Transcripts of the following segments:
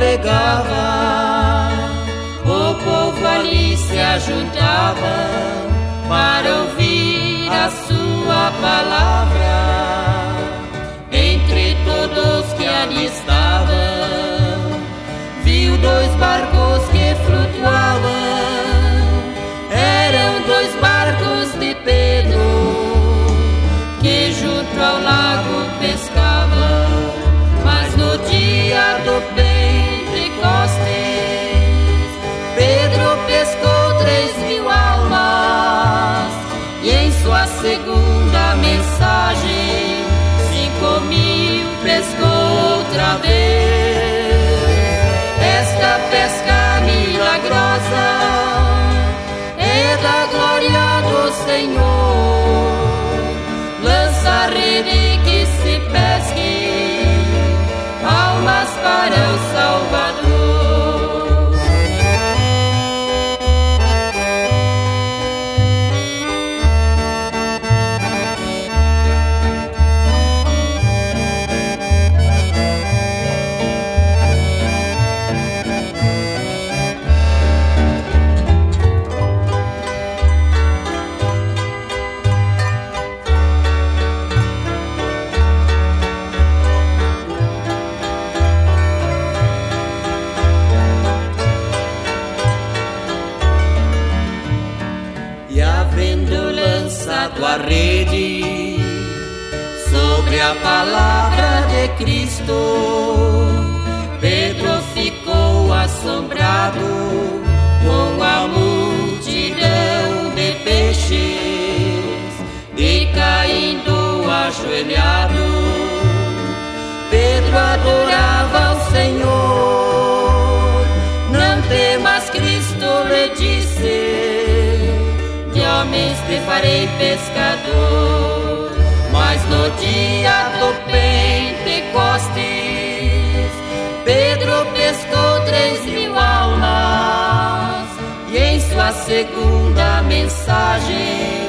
pregava, o povo ali se ajuntava para ouvir a sua palavra. Entre todos que ali estavam, viu dois barcos que flutuavam. Eram dois barcos de Pedro, que junto ao lago pescavam. Mas no dia do Pentecostes, Pedro pescou 3.000 almas, e em sua segunda mensagem 5.000 pescou outra vez. Esta pesca milagrosa é da glória do Senhor. Lança a rede que se pesque almas para o Salvador. A rede sobre a palavra de Cristo, Pedro ficou assombrado com a multidão de peixes, e caindo ajoelhado, Pedro adorava o Senhor. Não temas, Cristo lhe disse, de homens te farei pescador. Mas no dia do Pentecostes, Pedro pescou 3.000 almas, e em sua segunda mensagem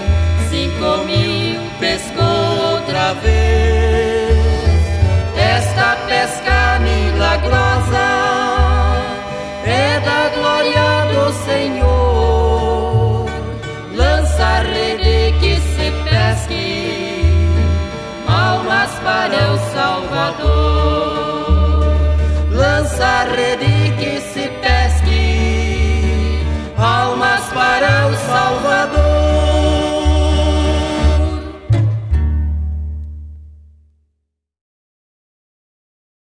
5.000 pescou outra vez. Esta pesca